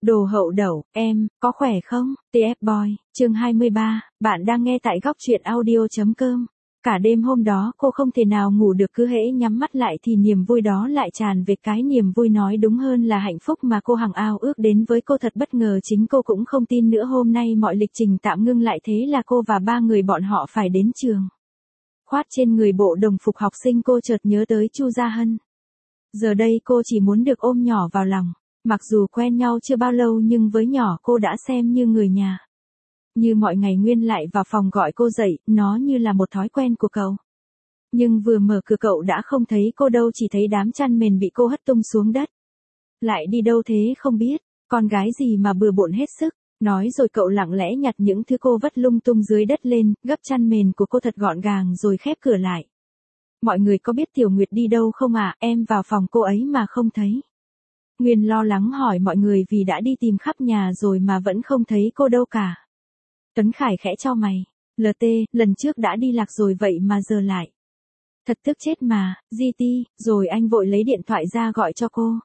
Đồ hậu đậu, em, có khỏe không? TF Boy, chương 23, bạn đang nghe tại góc truyện audio.com. Cả đêm hôm đó cô không thể nào ngủ được, cứ hễ nhắm mắt lại thì niềm vui đó lại tràn về, cái niềm vui nói đúng hơn là hạnh phúc mà cô hằng ao ước đến với cô thật bất ngờ, chính cô cũng không tin nữa. Hôm nay mọi lịch trình tạm ngưng lại, thế là cô và ba người bọn họ phải đến trường. Khoác trên người bộ đồng phục học sinh, cô chợt nhớ tới Chu Gia Hân. Giờ đây cô chỉ muốn được ôm nhỏ vào lòng. Mặc dù quen nhau chưa bao lâu nhưng với nhỏ cô đã xem như người nhà. Như mọi ngày Nguyên lại vào phòng gọi cô dậy, nó như là một thói quen của cậu. Nhưng vừa mở cửa cậu đã không thấy cô đâu, chỉ thấy đám chăn mền bị cô hất tung xuống đất. Lại đi đâu thế không biết, con gái gì mà bừa bộn hết sức. Nói rồi cậu lặng lẽ nhặt những thứ cô vất lung tung dưới đất lên, gấp chăn mền của cô thật gọn gàng rồi khép cửa lại. Mọi người có biết Tiểu Nguyệt đi đâu không à? Em vào phòng cô ấy mà không thấy. Nguyên lo lắng hỏi mọi người vì đã đi tìm khắp nhà rồi mà vẫn không thấy cô đâu cả. Tuấn Khải khẽ chau mày. LT, lần trước đã đi lạc rồi vậy mà giờ lại. Thật tức chết mà, GT, rồi anh vội lấy điện thoại ra gọi cho cô.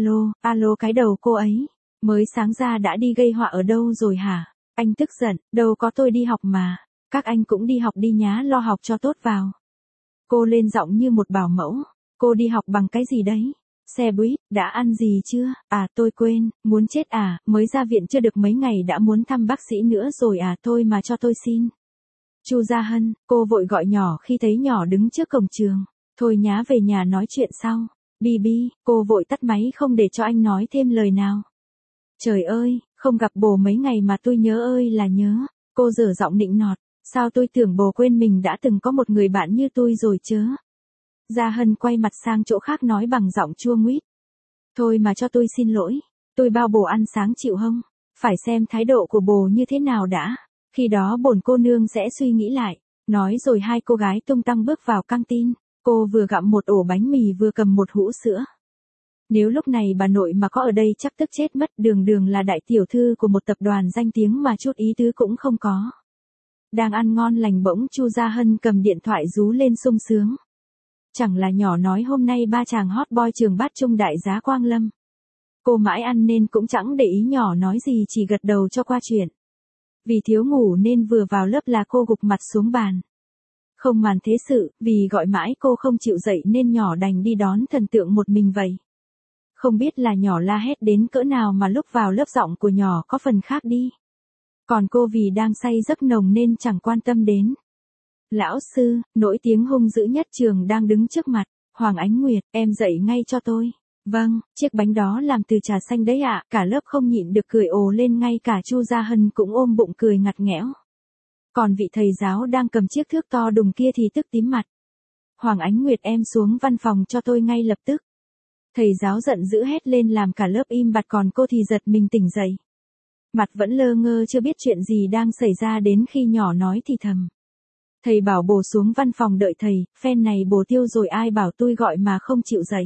Alo, cái đầu cô ấy. Mới sáng ra đã đi gây họa ở đâu rồi hả? Anh tức giận, đâu có, tôi đi học mà. Các anh cũng đi học đi nhá, lo học cho tốt vào. Cô lên giọng như một bảo mẫu. Cô đi học bằng cái gì đấy? Xe buýt, đã ăn gì chưa? À tôi quên, muốn chết à, mới ra viện chưa được mấy ngày đã muốn thăm bác sĩ nữa rồi à, thôi mà cho tôi xin. Chu Gia Hân, cô vội gọi nhỏ khi thấy nhỏ đứng trước cổng trường. Thôi nhá, về nhà nói chuyện sau. Bi, cô vội tắt máy không để cho anh nói thêm lời nào. Trời ơi, không gặp bồ mấy ngày mà tôi nhớ ơi là nhớ. Cô dở giọng nịnh nọt, sao tôi tưởng bồ quên mình đã từng có một người bạn như tôi rồi chớ. Gia Hân quay mặt sang chỗ khác nói bằng giọng chua nguýt. Thôi mà cho tôi xin lỗi, tôi bao bồ ăn sáng chịu không? Phải xem thái độ của bồ như thế nào đã, khi đó bổn cô nương sẽ suy nghĩ lại. Nói rồi hai cô gái tung tăng bước vào căng tin, cô vừa gặm một ổ bánh mì vừa cầm một hũ sữa. Nếu lúc này bà nội mà có ở đây chắc tức chết mất, đường là đại tiểu thư của một tập đoàn danh tiếng mà chút ý tứ cũng không có. Đang ăn ngon lành bỗng Chu Gia Hân cầm điện thoại rú lên sung sướng. Chẳng là nhỏ nói hôm nay ba chàng hot boy trường Bát Trung đại giá Quang Lâm. Cô mãi ăn nên cũng chẳng để ý nhỏ nói gì, chỉ gật đầu cho qua chuyện. Vì thiếu ngủ nên vừa vào lớp là cô gục mặt xuống bàn. Không màn thế sự, vì gọi mãi cô không chịu dậy nên nhỏ đành đi đón thần tượng một mình vậy. Không biết là nhỏ la hét đến cỡ nào mà lúc vào lớp giọng của nhỏ có phần khác đi. Còn cô vì đang say giấc nồng nên chẳng quan tâm đến. Lão sư, nổi tiếng hung dữ nhất trường đang đứng trước mặt. Hoàng Ánh Nguyệt, em dậy ngay cho tôi. Vâng, chiếc bánh đó làm từ trà xanh đấy ạ. Cả lớp không nhịn được cười ồ lên, ngay cả Chu Gia Hân cũng ôm bụng cười ngặt nghẽo. Còn vị thầy giáo đang cầm chiếc thước to đùng kia thì tức tím mặt. Hoàng Ánh Nguyệt, em xuống văn phòng cho tôi ngay lập tức. Thầy giáo giận dữ hét lên làm cả lớp im bặt, còn cô thì giật mình tỉnh dậy. Mặt vẫn lơ ngơ chưa biết chuyện gì đang xảy ra, đến khi nhỏ nói thì thầm. Thầy bảo bồ xuống văn phòng đợi thầy, phen này bồ tiêu rồi, ai bảo tôi gọi mà không chịu dậy.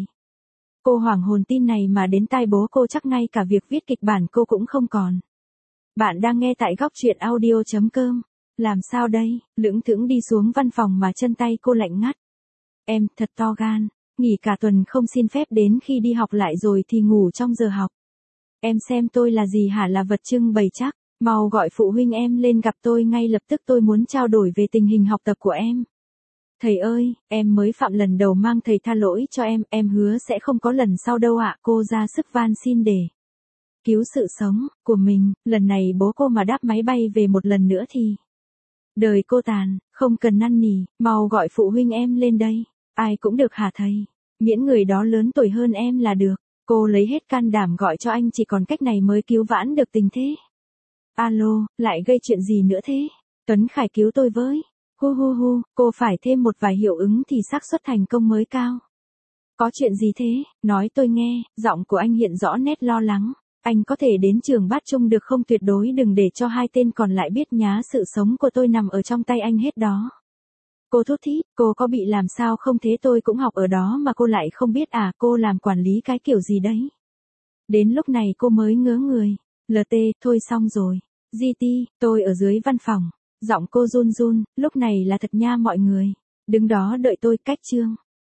Cô hoảng hồn, tin này mà đến tai bố cô chắc ngay cả việc viết kịch bản cô cũng không còn. Bạn đang nghe tại góc truyện audio.com. Làm sao đây, lững thững đi xuống văn phòng mà chân tay cô lạnh ngắt. Em, thật to gan, nghỉ cả tuần không xin phép, đến khi đi học lại rồi thì ngủ trong giờ học. Em xem tôi là gì hả, là vật trưng bày chắc. Mau gọi phụ huynh em lên gặp tôi ngay lập tức, tôi muốn trao đổi về tình hình học tập của em. Thầy ơi, em mới phạm lần đầu, mang thầy tha lỗi cho em hứa sẽ không có lần sau đâu ạ. Cô ra sức van xin để cứu sự sống của mình, lần này bố cô mà đáp máy bay về một lần nữa thì đời cô tàn. Không cần năn nỉ, mau gọi phụ huynh em lên đây. Ai cũng được hả thầy? Miễn người đó lớn tuổi hơn em là được. Cô lấy hết can đảm gọi cho anh, chỉ còn cách này mới cứu vãn được tình thế. Alo, lại gây chuyện gì nữa thế? Tuấn Khải cứu tôi với. Hu, cô phải thêm một vài hiệu ứng thì xác suất thành công mới cao. Có chuyện gì thế? Nói tôi nghe. Giọng của anh hiện rõ nét lo lắng. Anh có thể đến trường Bát Trung được không? Tuyệt đối đừng để cho hai tên còn lại biết nhá, sự sống của tôi nằm ở trong tay anh hết đó. Cô thút thít, cô có bị làm sao không thế? Tôi cũng học ở đó mà cô lại không biết à? Cô làm quản lý cái kiểu gì đấy? Đến lúc này cô mới ngớ người. LT, thôi xong rồi. GT, tôi ở dưới văn phòng. Giọng cô run run, lúc này là thật nha mọi người. Đứng đó đợi tôi, cách chương.